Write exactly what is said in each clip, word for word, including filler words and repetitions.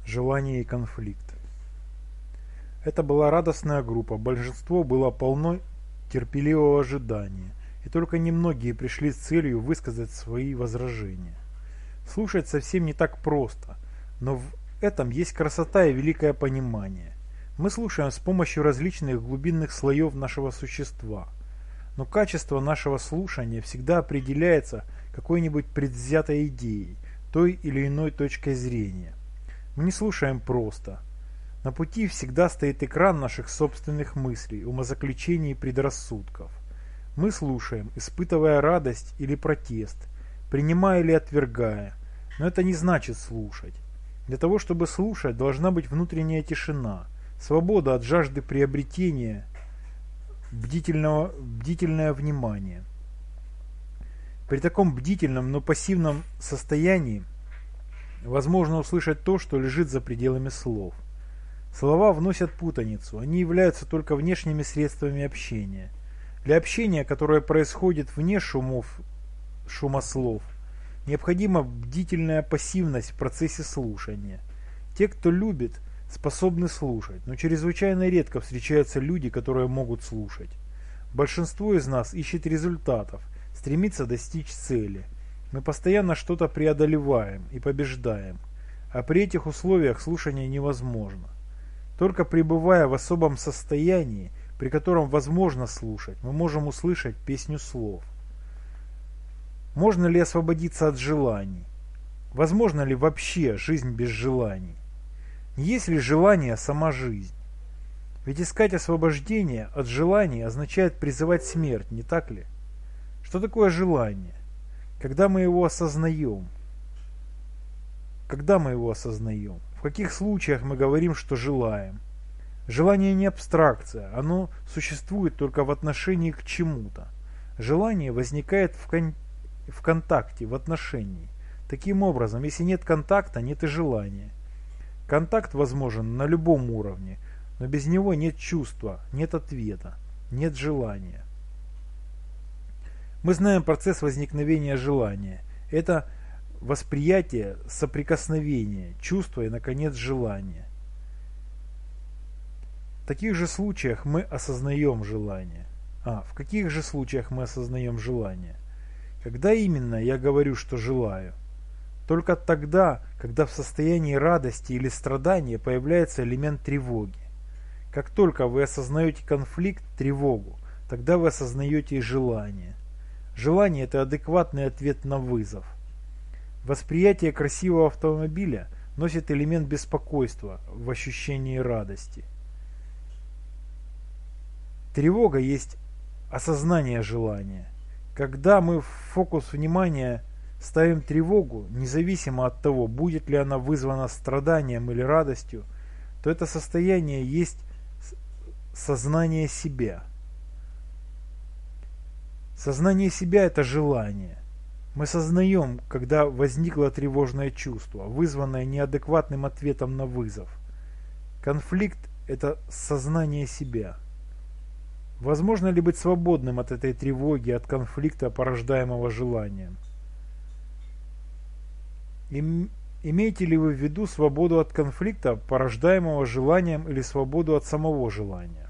желание и конфликт. Это была радостная группа, большинство было полно терпеливого ожидания, и только немногие пришли с целью высказать свои возражения. Слушать совсем не так просто, но в этом есть красота и великое понимание. Мы слушаем с помощью различных глубинных слоев нашего существа, но качество нашего слушания всегда определяется какой-нибудь предвзятой идеей, той или иной точкой зрения. Мы не слушаем просто. На пути всегда стоит экран наших собственных мыслей, умозаключений и предрассудков. Мы слушаем, испытывая радость или протест, принимая или отвергая, но это не значит слушать. Для того, чтобы слушать, должна быть внутренняя тишина, свобода от жажды приобретения, бдительного, бдительное внимание. При таком бдительном, но пассивном состоянии возможно услышать то, что лежит за пределами слов. Слова вносят путаницу, они являются только внешними средствами общения. Для общения, которое происходит вне шумов, шума слов, необходима бдительная пассивность в процессе слушания. Те, кто любит, способны слушать, но чрезвычайно редко встречаются люди, которые могут слушать. Большинство из нас ищет результатов, стремится достичь цели. Мы постоянно что-то преодолеваем и побеждаем, а при этих условиях слушание невозможно. Только пребывая в особом состоянии, при котором возможно слушать, мы можем услышать песню слов. Можно ли освободиться от желаний? Возможно ли вообще жизнь без желаний? Есть ли желание сама жизнь? Ведь искать освобождение от желаний означает призывать смерть, не так ли? Что такое желание? Когда мы его осознаем? Когда мы его осознаем? В каких случаях мы говорим, что желаем? Желание не абстракция, оно существует только в отношении к чему-то. Желание возникает в, кон... в контакте, в отношении. Таким образом, если нет контакта, нет и желания. Контакт возможен на любом уровне, но без него нет чувства, нет ответа, нет желания. Мы знаем процесс возникновения желания. Это восприятие, соприкосновение, чувство и, наконец, желание. В таких же случаях мы осознаем желание. А, в каких же случаях мы осознаем желание? Когда именно я говорю, что желаю? Только тогда, когда в состоянии радости или страдания появляется элемент тревоги. Как только вы осознаете конфликт, тревогу, тогда вы осознаете и желание. Желание – это адекватный ответ на вызов. Восприятие красивого автомобиля носит элемент беспокойства в ощущении радости. Тревога есть осознание желания. Когда мы в фокус внимания ставим тревогу, независимо от того, будет ли она вызвана страданием или радостью, то это состояние есть сознание себя. Сознание себя – это желание. Мы сознаем, когда возникло тревожное чувство, вызванное неадекватным ответом на вызов. Конфликт – это сознание себя. Возможно ли быть свободным от этой тревоги, от конфликта, порождаемого желанием? Им, имеете ли вы в виду свободу от конфликта, порождаемого желанием, или свободу от самого желания?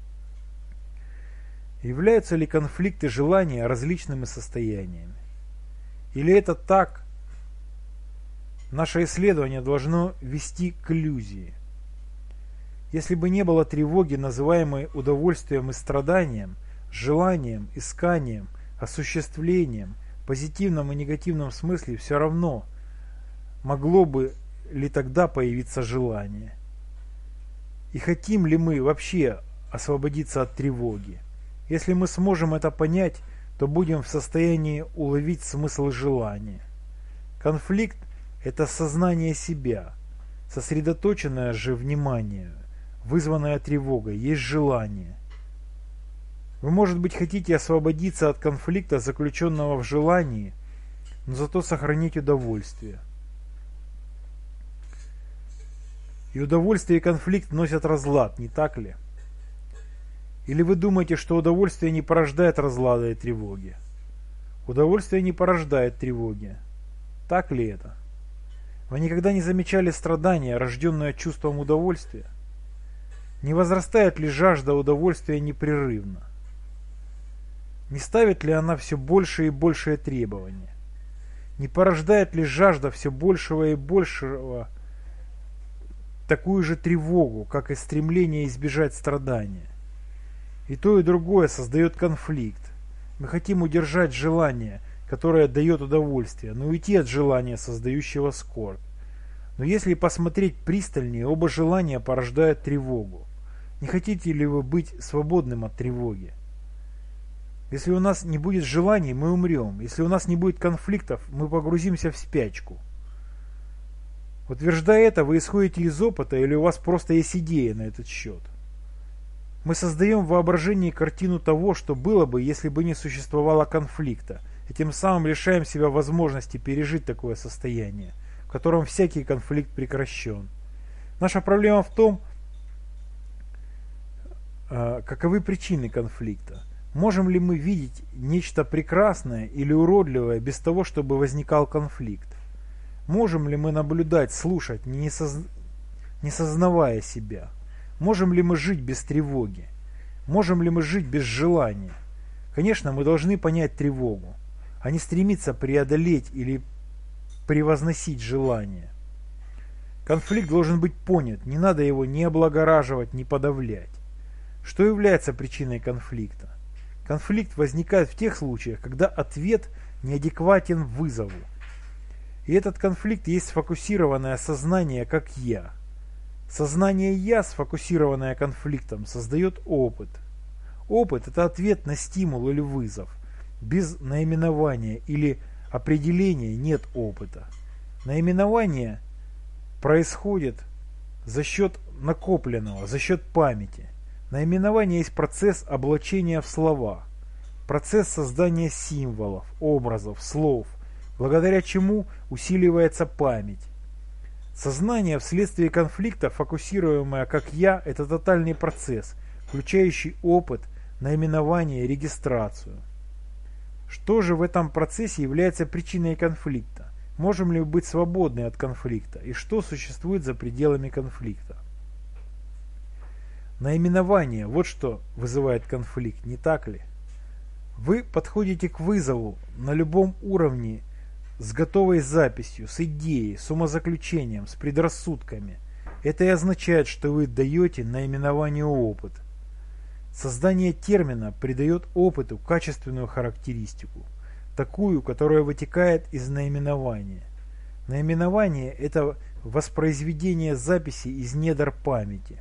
Являются ли конфликты и желания различными состояниями? Или это так? Наше исследование должно вести к иллюзии. Если бы не было тревоги, называемой удовольствием и страданием, желанием, исканием, осуществлением, в позитивном и негативном смысле, все равно могло бы ли тогда появиться желание? И хотим ли мы вообще освободиться от тревоги? Если мы сможем это понять, то будем в состоянии уловить смысл желания. Конфликт – это сознание себя, сосредоточенное же внимание, вызванное тревогой, есть желание. Вы, может быть, хотите освободиться от конфликта, заключенного в желании, но зато сохранить удовольствие. И удовольствие и конфликт носят разлад, не так ли? Или вы думаете, что удовольствие не порождает разлада и тревоги? Удовольствие не порождает тревоги. Так ли это? Вы никогда не замечали страдания, рожденное чувством удовольствия? Не возрастает ли жажда удовольствия непрерывно? Не ставит ли она все больше и большее требования? Не порождает ли жажда все большего и большего такую же тревогу, как и стремление избежать страдания? И то, и другое создает конфликт. Мы хотим удержать желание, которое дает удовольствие, но уйти от желания, создающего скорбь. Но если посмотреть пристальнее, оба желания порождают тревогу. Не хотите ли вы быть свободным от тревоги? Если у нас не будет желаний, мы умрем. Если у нас не будет конфликтов, мы погрузимся в спячку. Утверждая это, вы исходите из опыта или у вас просто есть идея на этот счет? Мы создаем в воображении картину того, что было бы, если бы не существовало конфликта, и тем самым лишаем себя возможности пережить такое состояние, в котором всякий конфликт прекращен. Наша проблема в том, каковы причины конфликта. Можем ли мы видеть нечто прекрасное или уродливое без того, чтобы возникал конфликт? Можем ли мы наблюдать, слушать, не, соз... не сознавая себя? Можем ли мы жить без тревоги? Можем ли мы жить без желания? Конечно, мы должны понять тревогу, а не стремиться преодолеть или превозносить желание. Конфликт должен быть понят, не надо его ни облагораживать, ни подавлять. Что является причиной конфликта? Конфликт возникает в тех случаях, когда ответ неадекватен вызову. И этот конфликт есть сфокусированное сознание как «я». Сознание «я», сфокусированное конфликтом, создает опыт. Опыт – это ответ на стимул или вызов. Без наименования или определения нет опыта. Наименование происходит за счет накопленного, за счет памяти. Наименование есть процесс облачения в слова, процесс создания символов, образов, слов, благодаря чему усиливается память. Сознание вследствие конфликта, фокусируемое как «я», это тотальный процесс, включающий опыт, наименование, регистрацию. Что же в этом процессе является причиной конфликта? Можем ли мы быть свободны от конфликта? И что существует за пределами конфликта? Наименование – вот что вызывает конфликт, не так ли? Вы подходите к вызову на любом уровне с готовой записью, с идеей, с умозаключением, с предрассудками. Это и означает, что вы даете наименованию опыт. Создание термина придает опыту качественную характеристику, такую, которая вытекает из наименования. Наименование – это воспроизведение записи из недр памяти.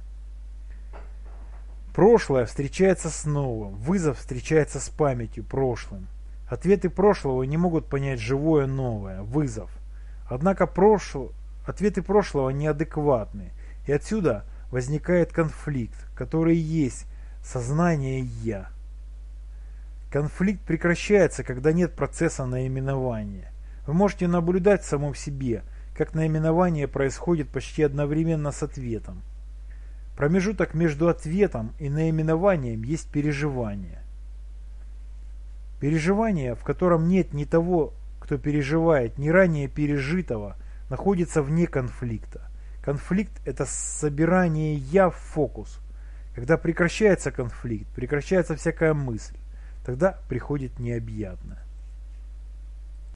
Прошлое встречается с новым, вызов встречается с памятью, прошлым. Ответы прошлого не могут понять живое новое, вызов. Однако прошло... ответы прошлого неадекватны, и отсюда возникает конфликт, который есть сознание «я». Конфликт прекращается, когда нет процесса наименования. Вы можете наблюдать в самом себе, как наименование происходит почти одновременно с ответом. Промежуток между ответом и наименованием есть переживание. Переживание, в котором нет ни того, кто переживает, ни ранее пережитого, находится вне конфликта. Конфликт – это собирание «я» в фокус. Когда прекращается конфликт, прекращается всякая мысль, тогда приходит необъятное.